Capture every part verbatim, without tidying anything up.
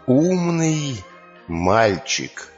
Умный мальчик.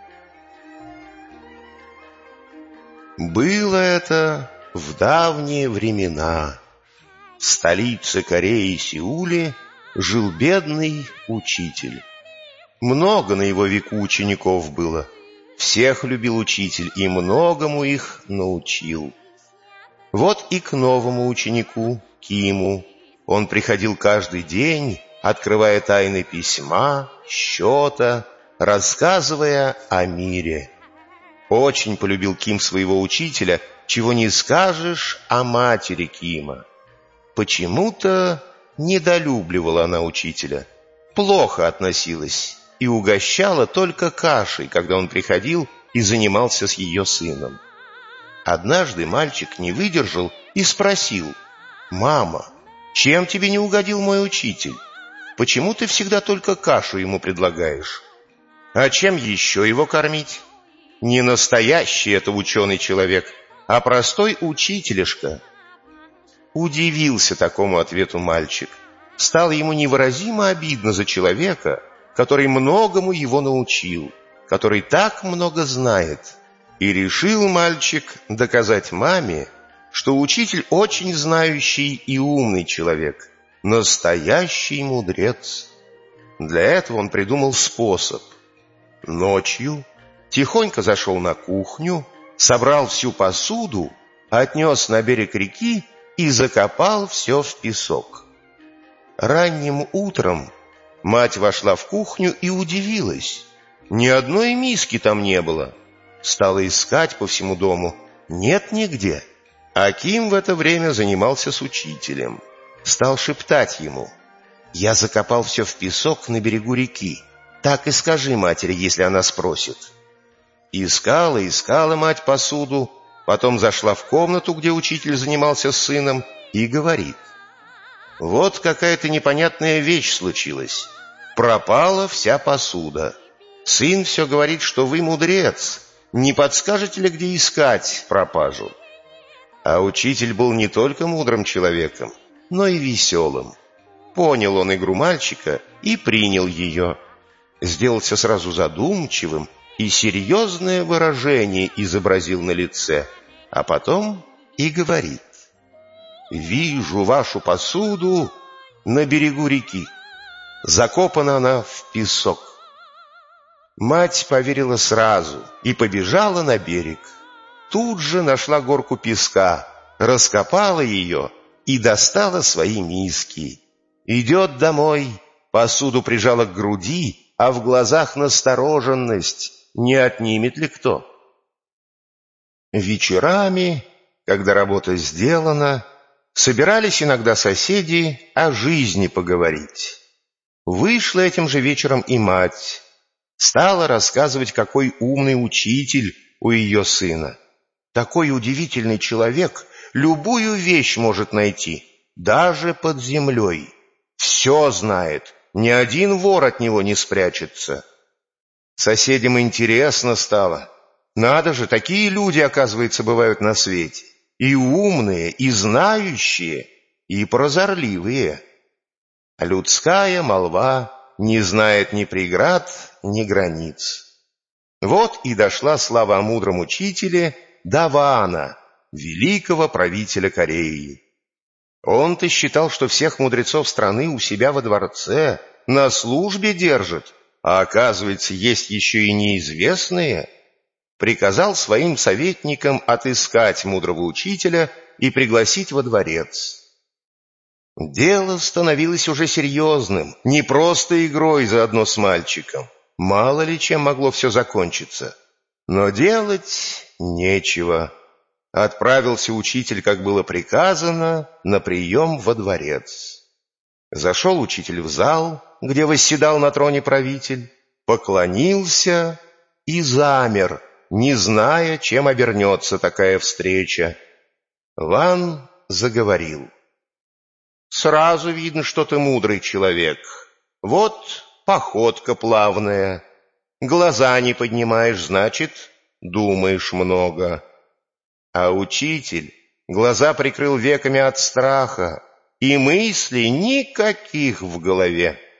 Было это в давние времена. В столице Кореи Сеуле жил бедный учитель. Много на его веку учеников было. Всех любил учитель и многому их научил. Вот и к новому ученику, Киму, он приходил каждый день, открывая тайны письма, счета, рассказывая о мире. Очень полюбил Ким своего учителя, чего не скажешь о матери Кима. Почему-то недолюбливала она учителя, плохо относилась и угощала только кашей, когда он приходил и занимался с ее сыном. Однажды мальчик не выдержал и спросил: «Мама, чем тебе не угодил мой учитель? Почему ты всегда только кашу ему предлагаешь? А чем еще его кормить? Не настоящий это ученый человек, а простой учителишка». Удивился такому ответу мальчик. Стало ему невыразимо обидно за человека, который многому его научил, который так много знает. И решил мальчик доказать маме, что учитель очень знающий и умный человек, настоящий мудрец. Для этого он придумал способ. Ночью тихонько зашел на кухню, собрал всю посуду, отнес на берег реки и закопал все в песок. Ранним утром мать вошла в кухню и удивилась. Ни одной миски там не было. Стала искать по всему дому. Нет нигде. А Ким в это время занимался с учителем. Стал шептать ему: «Я закопал все в песок на берегу реки. Так и скажи матери, если она спросит». Искала, искала мать посуду, потом зашла в комнату, где учитель занимался с сыном, и говорит: «Вот какая-то непонятная вещь случилась. Пропала вся посуда. Сын все говорит, что вы мудрец. Не подскажете ли, где искать пропажу?» А учитель был не только мудрым человеком, но и веселым. Понял он игру мальчика и принял ее. Сделался сразу задумчивым и серьезное выражение изобразил на лице, а потом и говорит: «Вижу вашу посуду на берегу реки. Закопана она в песок». Мать поверила сразу и побежала на берег. Тут же нашла горку песка, раскопала ее и достала свои миски. Идет домой, посуду прижала к груди, а в глазах настороженность: не отнимет ли кто? Вечерами, когда работа сделана, собирались иногда соседи о жизни поговорить. Вышла этим же вечером и мать. Стала рассказывать, какой умный учитель у ее сына. Такой удивительный человек любую вещь может найти, даже под землей. Все знает, ни один вор от него не спрячется. Соседям интересно стало. Надо же, такие люди, оказывается, бывают на свете. И умные, и знающие, и прозорливые. А людская молва не знает ни преград, ни границ. Вот и дошла слава о мудром учителе до Вана, великого правителя Кореи. Он-то считал, что всех мудрецов страны у себя во дворце на службе держит, а оказывается, есть еще и неизвестные. Приказал своим советникам отыскать мудрого учителя и пригласить во дворец. Дело становилось уже серьезным, не просто игрой заодно с мальчиком. Мало ли чем могло все закончиться. Но делать нечего. Отправился учитель, как было приказано, на прием во дворец. Зашел учитель в зал, где восседал на троне правитель, поклонился и замер, не зная, чем обернется такая встреча. Ван заговорил: «Сразу видно, что ты мудрый человек. Вот походка плавная. Глаза не поднимаешь, значит, думаешь много». А учитель глаза прикрыл веками от страха, и мыслей никаких в голове.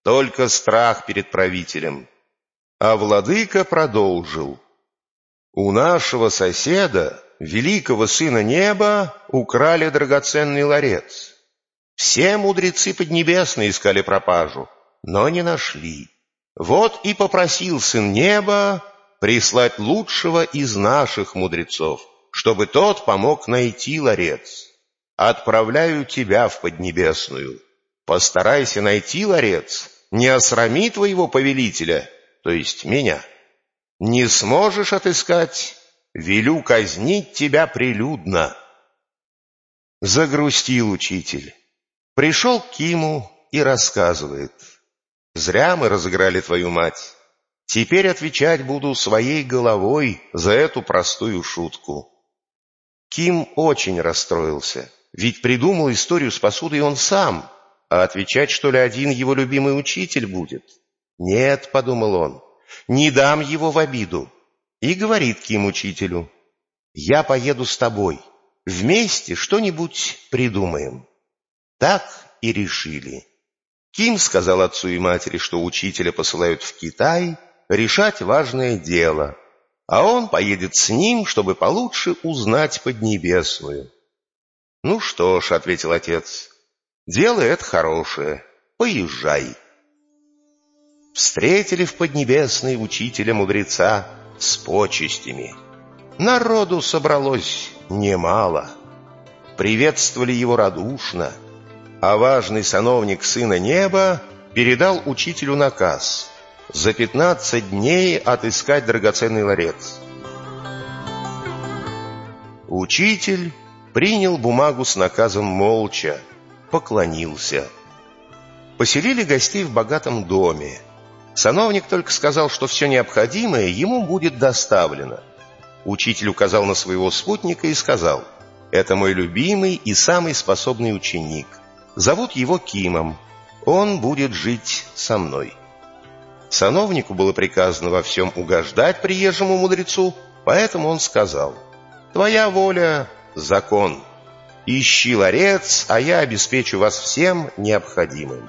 только страх перед правителем. А владыка продолжил: у нашего соседа, великого сына неба, украли драгоценный ларец. Все мудрецы поднебесные искали пропажу, но не нашли. Вот и попросил сын неба прислать лучшего из наших мудрецов, чтобы тот помог найти ларец. Отправляю тебя в Поднебесную. Постарайся найти ларец, не осрами твоего повелителя, то есть меня. Не сможешь отыскать, велю казнить тебя прилюдно. Загрустил учитель. Пришел к Киму и рассказывает: зря мы разыграли твою мать. Теперь отвечать буду своей головой за эту простую шутку. Ким очень расстроился, ведь придумал историю с посудой он сам, а отвечать, что ли, один его любимый учитель будет? Нет, подумал он, не дам его в обиду. И говорит Ким учителю: я поеду с тобой, вместе что-нибудь придумаем. Так и решили. Ким сказал отцу и матери, что учителя посылают в Китай решать важное дело, а он поедет с ним, чтобы получше узнать Поднебесную. «Ну что ж», — ответил отец, — «дело это хорошее, поезжай». Встретили в Поднебесной учителя-мудреца с почестями. Народу собралось немало. Приветствовали его радушно, а важный сановник сына неба передал учителю наказ за пятнадцать дней отыскать драгоценный ларец. Учитель принял бумагу с наказом молча, поклонился. Поселили гостей в богатом доме. Сановник только сказал, что все необходимое ему будет доставлено. Учитель указал на своего спутника и сказал: «Это мой любимый и самый способный ученик. Зовут его Кимом. Он будет жить со мной». Сановнику было приказано во всем угождать приезжему мудрецу, поэтому он сказал: «Твоя воля — закон. Ищи ларец, а я обеспечу вас всем необходимым».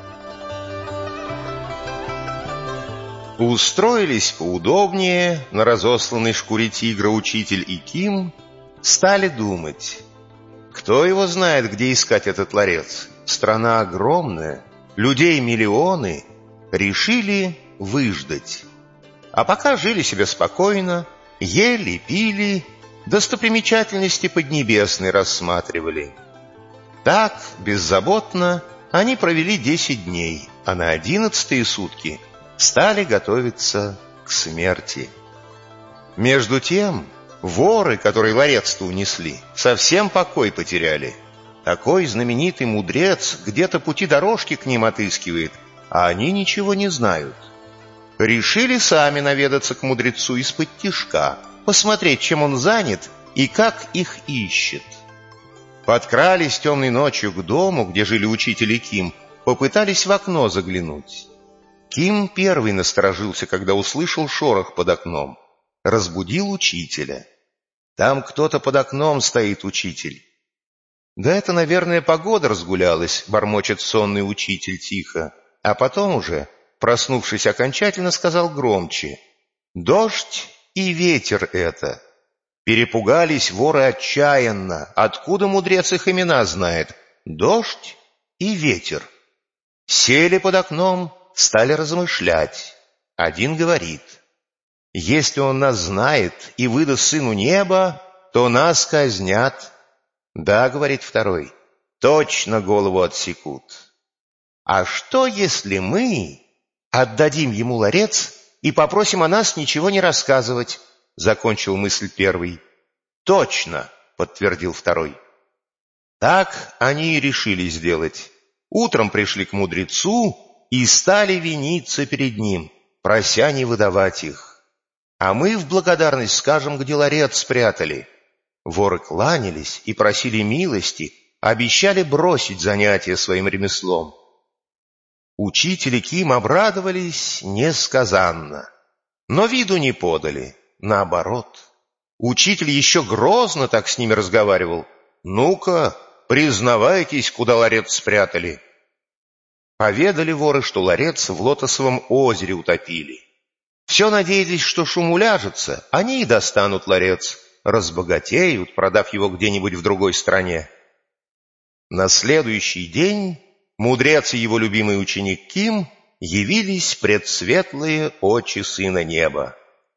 Устроились поудобнее на разосланной шкуре тигра учитель и Ким, стали думать. Кто его знает, где искать этот ларец? Страна огромная, людей миллионы. Решили выждать. А пока жили себе спокойно, ели, пили, достопримечательности Поднебесной рассматривали. Так, беззаботно, они провели десять дней, а на одиннадцатые сутки стали готовиться к смерти. Между тем, воры, которые ларец-то унесли, совсем покой потеряли. Такой знаменитый мудрец где-то пути дорожки к ним отыскивает, а они ничего не знают. Решили сами наведаться к мудрецу из-под тишка, посмотреть, чем он занят и как их ищет. Подкрались темной ночью к дому, где жили учитель и Ким, попытались в окно заглянуть. Ким первый насторожился, когда услышал шорох под окном. Разбудил учителя. «Там кто-то под окном стоит, учитель». «Да это, наверное, погода разгулялась», — бормочет сонный учитель тихо. А потом уже, проснувшись окончательно, сказал громче: «Дождь и ветер это». Перепугались воры отчаянно. Откуда мудрец их имена знает? Дождь и ветер. Сели под окном, стали размышлять. Один говорит: «Если он нас знает и выдаст сыну неба, то нас казнят». «Да, — говорит второй, — точно голову отсекут». «А что, если мы отдадим ему ларец и попросим о нас ничего не рассказывать?» — закончил мысль первый. «Точно!» — подтвердил второй. Так они и решили сделать. Утром пришли к мудрецу и стали виниться перед ним, прося не выдавать их. «А мы в благодарность скажем, где ларец спрятали». Воры кланялись и просили милости, обещали бросить занятия своим ремеслом. Учитель и Ким обрадовались несказанно, но виду не подали, наоборот. Учитель еще грозно так с ними разговаривал: «Ну-ка, признавайтесь, куда ларец спрятали». Поведали воры, что ларец в Лотосовом озере утопили. Все надеялись, что шум уляжется, они и достанут ларец, разбогатеют, продав его где-нибудь в другой стране. На следующий день мудрец и его любимый ученик Ким явились пред светлые очи сына неба.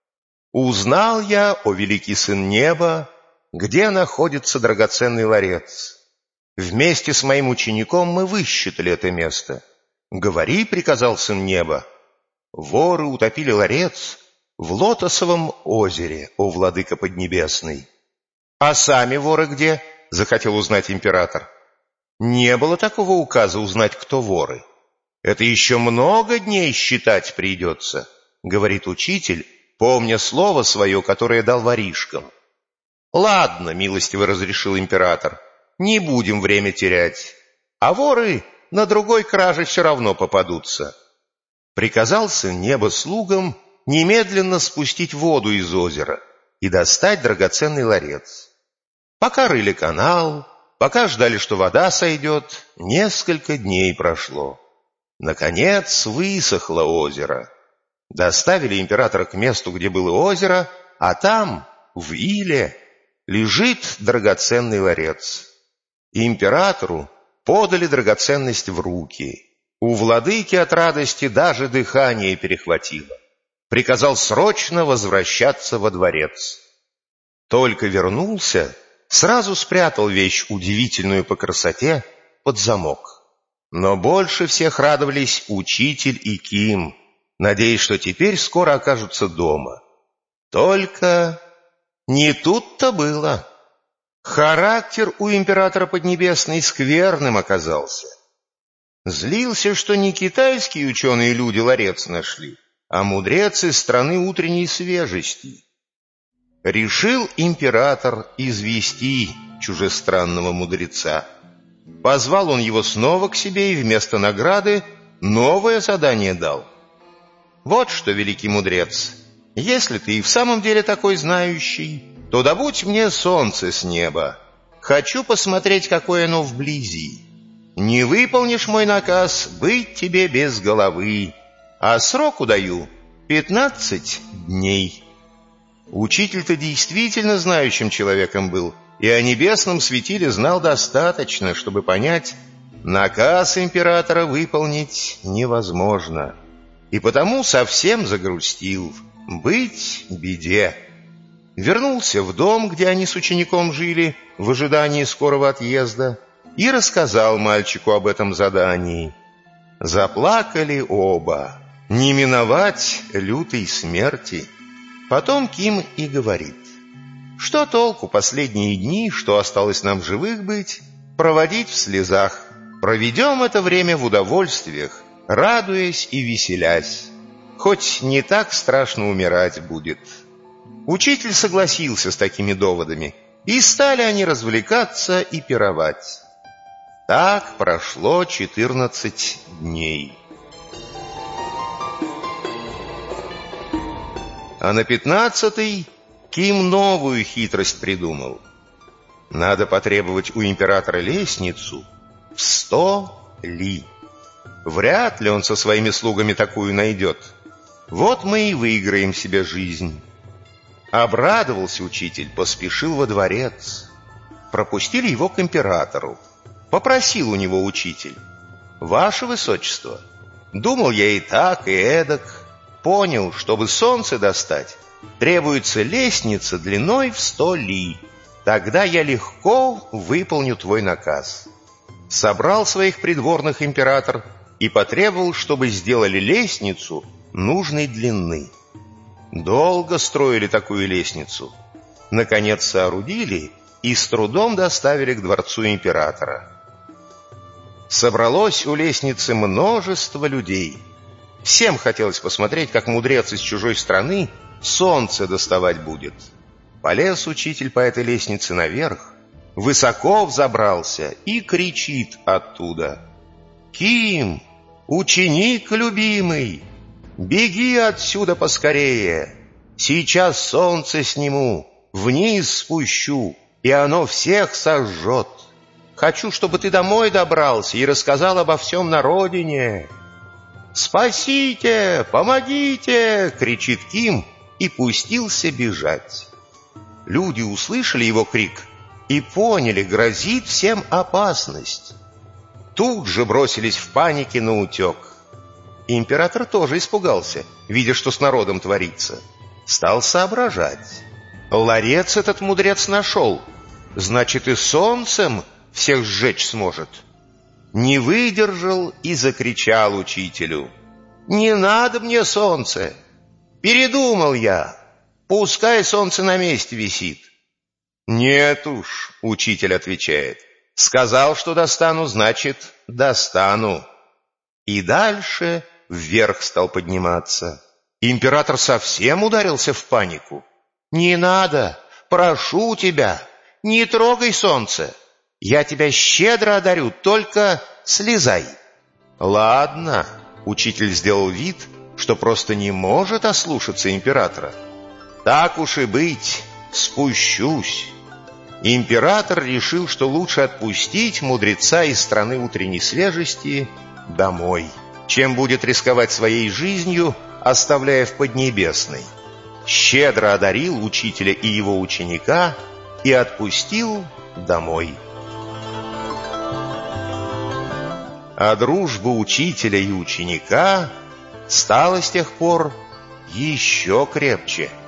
«Узнал я, о великий сын неба, где находится драгоценный ларец. Вместе с моим учеником мы высчитали это место. Говори, — приказал сын неба, — воры утопили ларец в Лотосовом озере, о владыка поднебесный». «А сами воры где?» — захотел узнать император. «Не было такого указа узнать, кто воры. Это еще много дней считать придется», — говорит учитель, помня слово свое, которое дал воришкам. «Ладно, — милостиво разрешил император, — не будем время терять, а воры на другой краже все равно попадутся». Приказал сын неба слугам немедленно спустить воду из озера и достать драгоценный ларец. Пока рыли канал, пока ждали, что вода сойдет, несколько дней прошло. Наконец высохло озеро. Доставили императора к месту, где было озеро, а там, в иле, лежит драгоценный ларец. Императору подали драгоценность в руки. У владыки от радости даже дыхание перехватило. Приказал срочно возвращаться во дворец. Только вернулся, сразу спрятал вещь удивительную по красоте под замок. Но больше всех радовались учитель и Ким, надеясь, что теперь скоро окажутся дома. Только не тут-то было. Характер у императора Поднебесной скверным оказался. Злился, что не китайские ученые люди ларец нашли, а мудрец из страны утренней свежести. Решил император извести чужестранного мудреца. Позвал он его снова к себе и вместо награды новое задание дал. «Вот что, великий мудрец, если ты и в самом деле такой знающий, то добудь мне солнце с неба. Хочу посмотреть, какое оно вблизи. Не выполнишь мой наказ, быть тебе без головы, а сроку даю пятнадцать дней». Учитель-то действительно знающим человеком был, и о небесном светиле знал достаточно, чтобы понять, наказ императора выполнить невозможно, и потому совсем загрустил. Быть беде. Вернулся в дом, где они с учеником жили, в ожидании скорого отъезда, и рассказал мальчику об этом задании. Заплакали оба, не миновать лютой смерти. Потом Ким и говорит: «Что толку последние дни, что осталось нам живых быть, проводить в слезах? Проведем это время в удовольствиях, радуясь и веселясь. Хоть не так страшно умирать будет». Учитель согласился с такими доводами, и стали они развлекаться и пировать. Так прошло четырнадцать дней. А на пятнадцатый Ким новую хитрость придумал. Надо потребовать у императора лестницу в сто ли. Вряд ли он со своими слугами такую найдет. Вот мы и выиграем себе жизнь. Обрадовался учитель, поспешил во дворец. Пропустили его к императору. Попросил у него учитель: «Ваше высочество, думал я и так, и эдак. Понял, чтобы солнце достать, требуется лестница длиной в сто ли. Тогда я легко выполню твой наказ». Собрал своих придворных император и потребовал, чтобы сделали лестницу нужной длины. Долго строили такую лестницу. Наконец соорудили и с трудом доставили к дворцу императора. Собралось у лестницы множество людей. Всем хотелось посмотреть, как мудрец из чужой страны солнце доставать будет. Полез учитель по этой лестнице наверх, высоко взобрался и кричит оттуда: «Ким, ученик любимый, беги отсюда поскорее! Сейчас солнце сниму, вниз спущу, и оно всех сожжет. Хочу, чтобы ты домой добрался и рассказал обо всем на родине». «Спасите! Помогите!» — кричит Ким и пустился бежать. Люди услышали его крик и поняли, грозит всем опасность. Тут же бросились в панике наутек. Император тоже испугался, видя, что с народом творится. Стал соображать. Ларец этот мудрец нашел, значит, и солнцем всех сжечь сможет. Не выдержал и закричал учителю: «Не надо мне солнце! Передумал я! Пускай солнце на месте висит!» «Нет уж», — учитель отвечает, — «сказал, что достану, значит, достану». И дальше вверх стал подниматься. Император совсем ударился в панику. «Не надо, прошу тебя, не трогай солнце. Я тебя щедро одарю, только слезай». «Ладно», — учитель сделал вид, что просто не может ослушаться императора. «Так уж и быть, спущусь». Император решил, что лучше отпустить мудреца из страны утренней свежести домой, чем будет рисковать своей жизнью, оставляя в Поднебесной. Щедро одарил учителя и его ученика и отпустил домой. А дружба учителя и ученика стала с тех пор еще крепче.